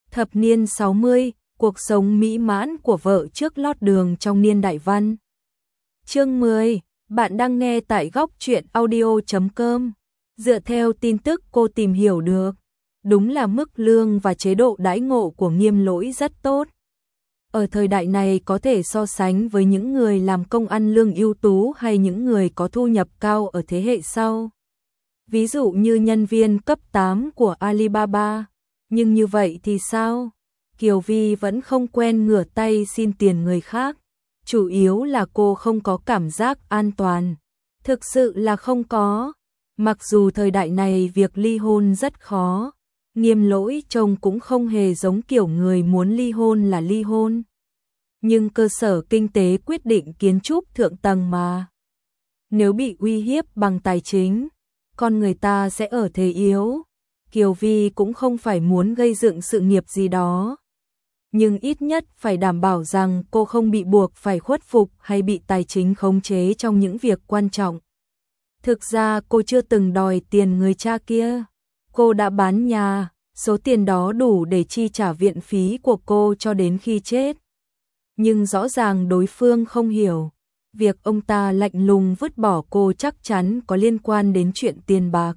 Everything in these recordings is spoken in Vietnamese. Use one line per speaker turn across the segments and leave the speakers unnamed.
Thập niên 60, cuộc sống mỹ mãn của vợ trước lót đường trong niên đại văn. Chương 10, bạn đang nghe tại góc truyện audio.com. Dựa theo tin tức cô tìm hiểu được, đúng là mức lương và chế độ đãi ngộ của Nghiêm Lỗi rất tốt. Ở thời đại này có thể so sánh với những người làm công ăn lương ưu tú hay những người có thu nhập cao ở thế hệ sau. Ví dụ như nhân viên cấp 8 của Alibaba. Nhưng như vậy thì sao? Kiều Vi vẫn không quen ngửa tay xin tiền người khác. Chủ yếu là cô không có cảm giác an toàn. Thực sự là không có. Mặc dù thời đại này việc ly hôn rất khó. Nghiêm Lỗi trông cũng không hề giống kiểu người muốn ly hôn là ly hôn. Nhưng cơ sở kinh tế quyết định kiến trúc thượng tầng mà. Nếu bị uy hiếp bằng tài chính, con người ta sẽ ở thế yếu. Kiều Vi cũng không phải muốn gây dựng sự nghiệp gì đó. Nhưng ít nhất phải đảm bảo rằng cô không bị buộc phải khuất phục hay bị tài chính khống chế trong những việc quan trọng. Thực ra cô chưa từng đòi tiền người cha kia. Cô đã bán nhà, số tiền đó đủ để chi trả viện phí của cô cho đến khi chết. Nhưng rõ ràng đối phương không hiểu. Việc ông ta lạnh lùng vứt bỏ cô chắc chắn có liên quan đến chuyện tiền bạc.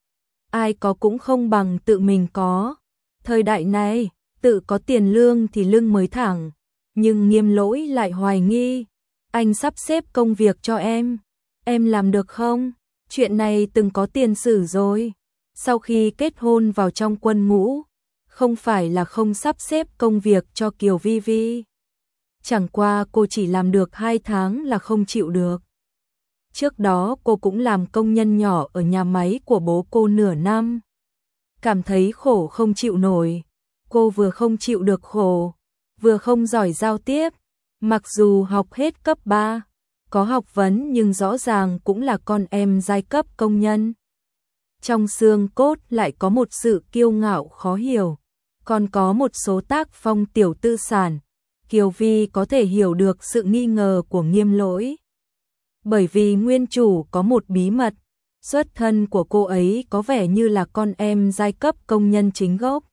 Ai có cũng không bằng tự mình có. Thời đại này, tự có tiền lương thì lưng mới thẳng. Nhưng Nghiêm Lỗi lại hoài nghi. Anh sắp xếp công việc cho em làm được không? Chuyện này từng có tiền sử rồi. Sau khi kết hôn vào trong quân ngũ, không phải là không sắp xếp công việc cho Kiều Vi Vi. Chẳng qua cô chỉ làm được 2 tháng là không chịu được. Trước đó cô cũng làm công nhân nhỏ ở nhà máy của bố cô nửa năm. Cảm thấy khổ không chịu nổi. Cô vừa không chịu được khổ, vừa không giỏi giao tiếp. Mặc dù học hết cấp 3, có học vấn nhưng rõ ràng cũng là con em giai cấp công nhân. Trong xương cốt lại có một sự kiêu ngạo khó hiểu, còn có một số tác phong tiểu tư sản. Kiều Vi có thể hiểu được sự nghi ngờ của Nghiêm Lỗi. Bởi vì nguyên chủ có một bí mật, xuất thân của cô ấy có vẻ như là con em giai cấp công nhân chính gốc.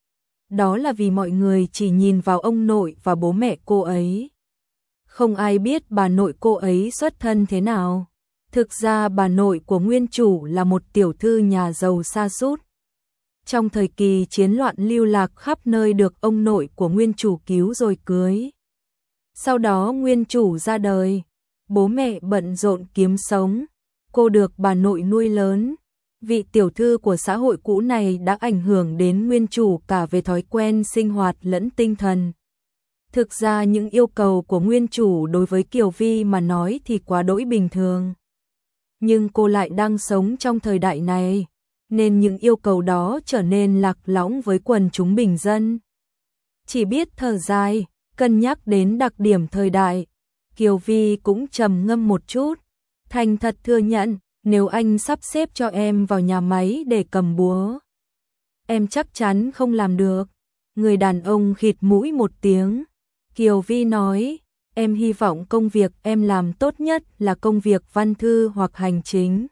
Đó là vì mọi người chỉ nhìn vào ông nội và bố mẹ cô ấy. Không ai biết bà nội cô ấy xuất thân thế nào. Thực ra bà nội của nguyên chủ là một tiểu thư nhà giàu sa sút. Trong thời kỳ chiến loạn lưu lạc khắp nơi được ông nội của nguyên chủ cứu rồi cưới. Sau đó nguyên chủ ra đời, bố mẹ bận rộn kiếm sống, cô được bà nội nuôi lớn. Vị tiểu thư của xã hội cũ này đã ảnh hưởng đến nguyên chủ cả về thói quen sinh hoạt lẫn tinh thần. Thực ra những yêu cầu của nguyên chủ đối với Kiều Vi mà nói thì quá đỗi bình thường. Nhưng cô lại đang sống trong thời đại này, nên những yêu cầu đó trở nên lạc lõng với quần chúng bình dân. Chỉ biết thở dài, cân nhắc đến đặc điểm thời đại, Kiều Vi cũng trầm ngâm một chút, thành thật thừa nhận, nếu anh sắp xếp cho em vào nhà máy để cầm búa, em chắc chắn không làm được. Người đàn ông khịt mũi một tiếng. Kiều Vi nói, em hy vọng công việc em làm tốt nhất là công việc văn thư hoặc hành chính.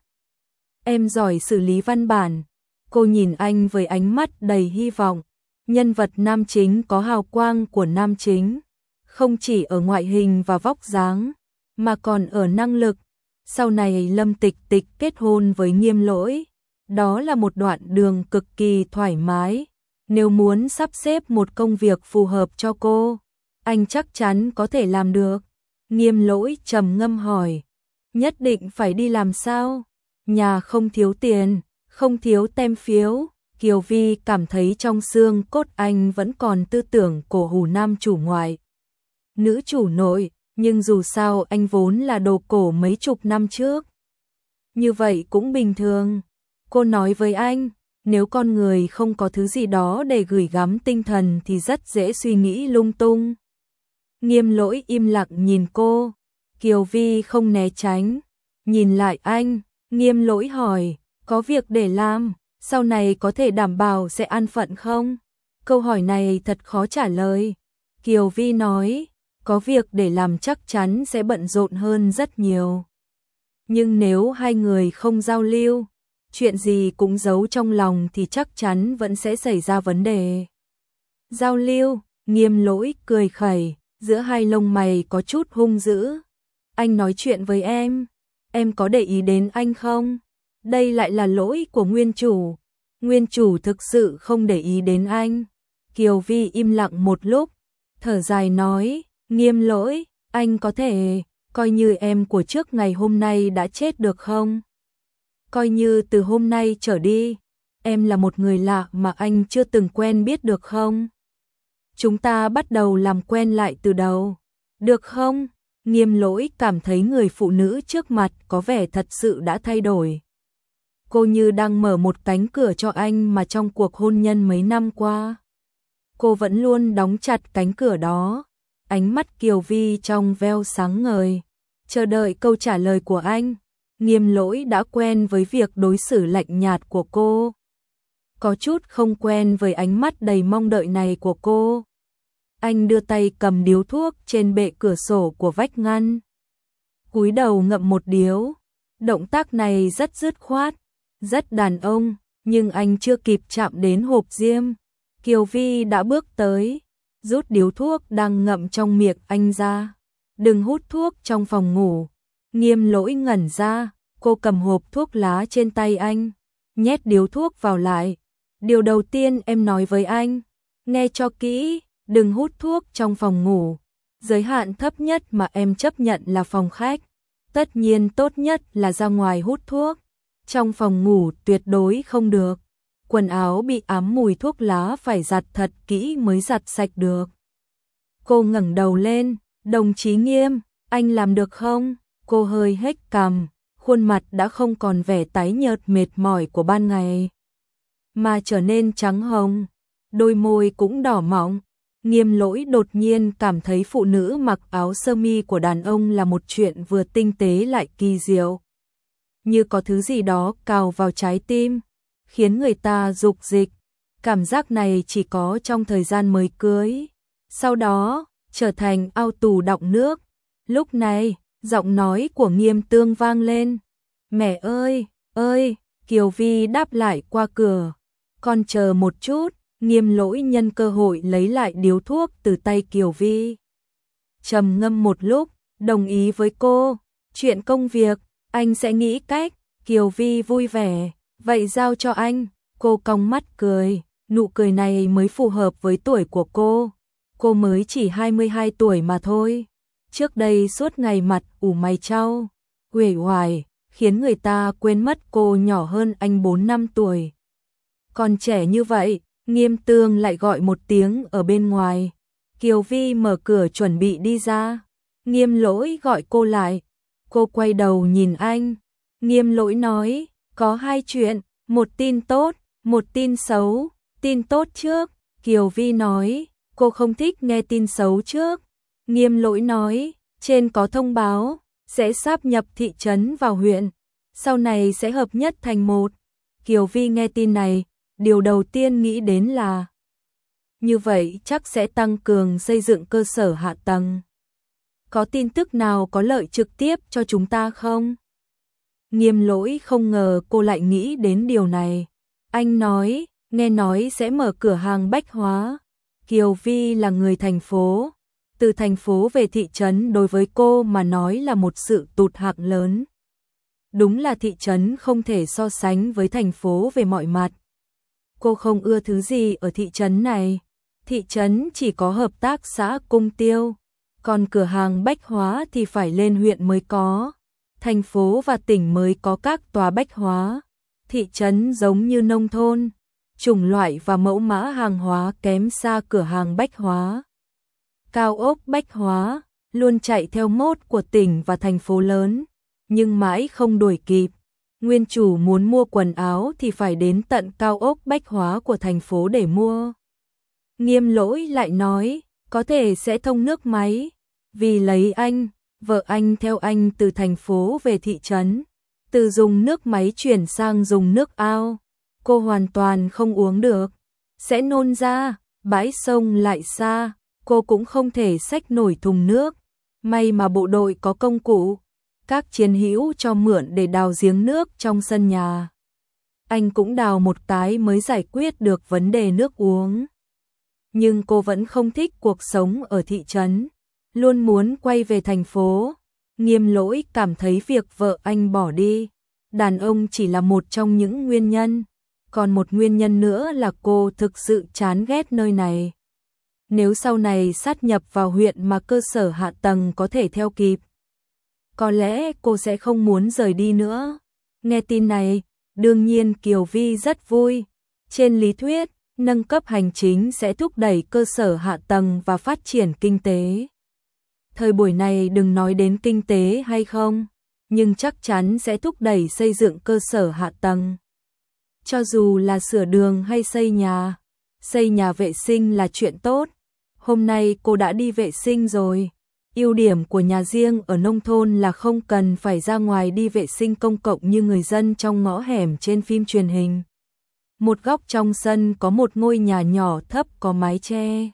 Em giỏi xử lý văn bản. Cô nhìn anh với ánh mắt đầy hy vọng. Nhân vật nam chính có hào quang của nam chính, không chỉ ở ngoại hình và vóc dáng, mà còn ở năng lực. Sau này Lâm Tịch Tịch kết hôn với Nghiêm Lỗi. Đó là một đoạn đường cực kỳ thoải mái. Nếu muốn sắp xếp một công việc phù hợp cho cô, anh chắc chắn có thể làm được. Nghiêm Lỗi trầm ngâm hỏi, nhất định phải đi làm sao? Nhà không thiếu tiền, không thiếu tem phiếu. Kiều Vi cảm thấy trong xương cốt anh vẫn còn tư tưởng cổ hủ nam chủ ngoại, nữ chủ nội, nhưng dù sao anh vốn là đồ cổ mấy chục năm trước. Như vậy cũng bình thường. Cô nói với anh, nếu con người không có thứ gì đó để gửi gắm tinh thần thì rất dễ suy nghĩ lung tung. Nghiêm Lỗi im lặng nhìn cô. Kiều Vi không né tránh, nhìn lại anh. Nghiêm Lỗi hỏi, có việc để làm, sau này có thể đảm bảo sẽ an phận không? Câu hỏi này thật khó trả lời. Kiều Vi nói, có việc để làm chắc chắn sẽ bận rộn hơn rất nhiều. Nhưng nếu hai người không giao lưu, chuyện gì cũng giấu trong lòng thì chắc chắn vẫn sẽ xảy ra vấn đề. giao lưu, Nghiêm Lỗi cười khẩy, giữa hai lông mày có chút hung dữ. Anh nói chuyện với em có để ý đến anh không? Đây lại là lỗi của nguyên chủ. Nguyên chủ thực sự không để ý đến anh. Kiều Vi im lặng một lúc, thở dài nói, Nghiêm Lỗi, anh có thể coi như em của trước ngày hôm nay đã chết được không? Coi như từ hôm nay trở đi, em là một người lạ mà anh chưa từng quen biết được không? Chúng ta bắt đầu làm quen lại từ đầu, được không? Nghiêm Lỗi cảm thấy người phụ nữ trước mặt có vẻ thật sự đã thay đổi. Cô như đang mở một cánh cửa cho anh mà trong cuộc hôn nhân mấy năm qua, cô vẫn luôn đóng chặt cánh cửa đó. Ánh mắt Kiều Vi trong veo sáng ngời, chờ đợi câu trả lời của anh. Nghiêm Lỗi đã quen với việc đối xử lạnh nhạt của cô, có chút không quen với ánh mắt đầy mong đợi này của cô. Anh đưa tay cầm điếu thuốc trên bệ cửa sổ của vách ngăn, cúi đầu ngậm một điếu. Động tác này rất dứt khoát, rất đàn ông, nhưng anh chưa kịp chạm đến hộp diêm, Kiều Vi đã bước tới, rút điếu thuốc đang ngậm trong miệng anh ra. Đừng hút thuốc trong phòng ngủ. Nghiêm Lỗi ngẩn ra, cô cầm hộp thuốc lá trên tay anh, nhét điếu thuốc vào lại. Điều đầu tiên em nói với anh, nghe cho kỹ, đừng hút thuốc trong phòng ngủ. Giới hạn thấp nhất mà em chấp nhận là phòng khách. Tất nhiên tốt nhất là ra ngoài hút thuốc. Trong phòng ngủ tuyệt đối không được. Quần áo bị ám mùi thuốc lá phải giặt thật kỹ mới giặt sạch được. Cô ngẩng đầu lên, đồng chí Nghiêm, anh làm được không? Cô hơi hếch cằm, khuôn mặt đã không còn vẻ tái nhợt mệt mỏi của ban ngày, mà trở nên trắng hồng, đôi môi cũng đỏ mọng. Nghiêm Lỗi đột nhiên cảm thấy phụ nữ mặc áo sơ mi của đàn ông là một chuyện vừa tinh tế lại kỳ diệu. Như có thứ gì đó cào vào trái tim, khiến người ta dục dịch. Cảm giác này chỉ có trong thời gian mới cưới, sau đó trở thành ao tù đọng nước. Lúc này, giọng nói của Nghiêm Tương vang lên. Mẹ ơi, ơi, Kiều Vi đáp lại qua cửa. Con chờ một chút. Nghiêm Lỗi nhân cơ hội lấy lại điếu thuốc từ tay Kiều Vi. Trầm ngâm một lúc, đồng ý với cô. Chuyện công việc, anh sẽ nghĩ cách. Kiều Vi vui vẻ, vậy giao cho anh. Cô cong mắt cười, nụ cười này mới phù hợp với tuổi của cô. Cô mới chỉ 22 tuổi mà thôi. Trước đây suốt ngày mặt ủ mày chau, uể oải, khiến người ta quên mất cô nhỏ hơn anh 4 năm tuổi. Còn trẻ như vậy, Nghiêm Tương lại gọi một tiếng ở bên ngoài. Kiều Vi mở cửa chuẩn bị đi ra. Nghiêm Lỗi gọi cô lại. Cô quay đầu nhìn anh. Nghiêm Lỗi nói, có hai chuyện, một tin tốt, một tin xấu. Tin tốt trước. Kiều Vi nói, cô không thích nghe tin xấu trước. Nghiêm Lỗi nói, trên có thông báo, sẽ sáp nhập thị trấn vào huyện, sau này sẽ hợp nhất thành một. Kiều Vi nghe tin này, điều đầu tiên nghĩ đến là như vậy chắc sẽ tăng cường xây dựng cơ sở hạ tầng. Có tin tức nào có lợi trực tiếp cho chúng ta không? Nghiêm Lỗi không ngờ cô lại nghĩ đến điều này. Anh nói, nghe nói sẽ mở cửa hàng bách hóa. Kiều Vi là người thành phố. Từ thành phố về thị trấn đối với cô mà nói là một sự tụt hạng lớn. Đúng là thị trấn không thể so sánh với thành phố về mọi mặt. Cô không ưa thứ gì ở thị trấn này. Thị trấn chỉ có hợp tác xã Cung Tiêu, còn cửa hàng bách hóa thì phải lên huyện mới có. Thành phố và tỉnh mới có các tòa bách hóa. Thị trấn giống như nông thôn, chủng loại và mẫu mã hàng hóa kém xa cửa hàng bách hóa. Cao ốc bách hóa luôn chạy theo mốt của tỉnh và thành phố lớn, nhưng mãi không đuổi kịp. Nguyên chủ muốn mua quần áo thì phải đến tận cao ốc bách hóa của thành phố để mua. Nghiêm Lỗi lại nói, có thể sẽ thông nước máy, vì lấy anh, vợ anh theo anh từ thành phố về thị trấn, từ dùng nước máy chuyển sang dùng nước ao. Cô hoàn toàn không uống được, sẽ nôn ra, bãi sông lại xa, cô cũng không thể xách nổi thùng nước. May mà bộ đội có công cụ, các chiến hữu cho mượn để đào giếng nước trong sân nhà. Anh cũng đào một cái mới giải quyết được vấn đề nước uống. nhưng cô vẫn không thích cuộc sống ở thị trấn, luôn muốn quay về thành phố. Nghiêm Lỗi cảm thấy việc vợ anh bỏ đi, đàn ông chỉ là một trong những nguyên nhân, còn một nguyên nhân nữa là cô thực sự chán ghét nơi này. Nếu sau này sát nhập vào huyện mà cơ sở hạ tầng có thể theo kịp, có lẽ cô sẽ không muốn rời đi nữa. Nghe tin này, đương nhiên Kiều Vi rất vui. Trên lý thuyết, nâng cấp hành chính sẽ thúc đẩy cơ sở hạ tầng và phát triển kinh tế. Thời buổi này đừng nói đến kinh tế hay không, nhưng chắc chắn sẽ thúc đẩy xây dựng cơ sở hạ tầng. Cho dù là sửa đường hay xây nhà vệ sinh là chuyện tốt. Hôm nay cô đã đi vệ sinh rồi. Ưu điểm của nhà riêng ở nông thôn là không cần phải ra ngoài đi vệ sinh công cộng như người dân trong ngõ hẻm trên phim truyền hình. Một góc trong sân có một ngôi nhà nhỏ thấp có mái che.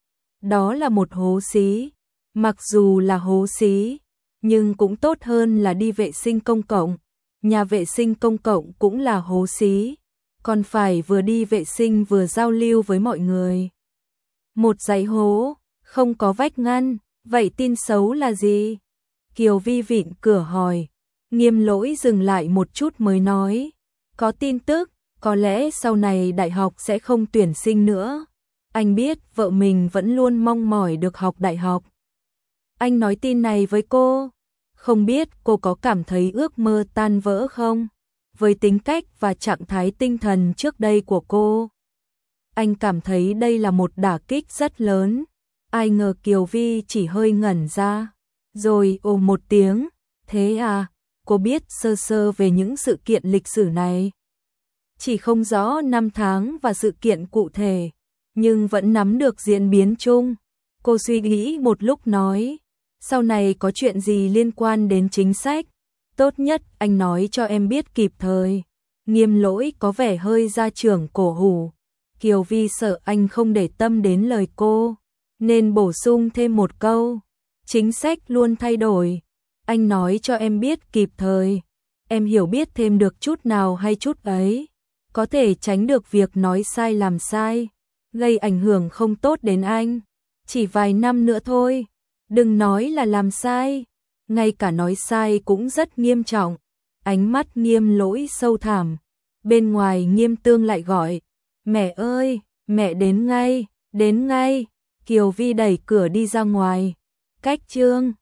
Đó là một hố xí. Mặc dù là hố xí, nhưng cũng tốt hơn là đi vệ sinh công cộng. Nhà vệ sinh công cộng cũng là hố xí, còn phải vừa đi vệ sinh vừa giao lưu với mọi người. Một dãy hố, không có vách ngăn, vậy tin xấu là gì? Kiều Vi vịn cửa hỏi. Nghiêm Lỗi dừng lại một chút mới nói. Có tin tức, có lẽ sau này đại học sẽ không tuyển sinh nữa. Anh biết vợ mình vẫn luôn mong mỏi được học đại học. Anh nói tin này với cô. Không biết cô có cảm thấy ước mơ tan vỡ không? Với tính cách và trạng thái tinh thần trước đây của cô, anh cảm thấy đây là một đả kích rất lớn. Ai ngờ Kiều Vi chỉ hơi ngẩn ra, rồi ồ một tiếng. Thế à, cô biết sơ sơ về những sự kiện lịch sử này. Chỉ không rõ năm tháng và sự kiện cụ thể, nhưng vẫn nắm được diễn biến chung. Cô suy nghĩ một lúc nói, sau này có chuyện gì liên quan đến chính sách, tốt nhất anh nói cho em biết kịp thời. Nghiêm Lỗi có vẻ hơi gia trưởng cổ hủ. Kiều Vi sợ anh không để tâm đến lời cô, nên bổ sung thêm một câu. Chính sách luôn thay đổi, anh nói cho em biết kịp thời. Em hiểu biết thêm được chút nào hay chút ấy, có thể tránh được việc nói sai làm sai, gây ảnh hưởng không tốt đến anh. Chỉ vài năm nữa thôi, đừng nói là làm sai, ngay cả nói sai cũng rất nghiêm trọng. Ánh mắt Nghiêm Lỗi sâu thẳm. Bên ngoài Nghiêm Tương lại gọi, mẹ ơi, mẹ đến ngay, đến ngay. Kiều Vi đẩy cửa đi ra ngoài. Cách chương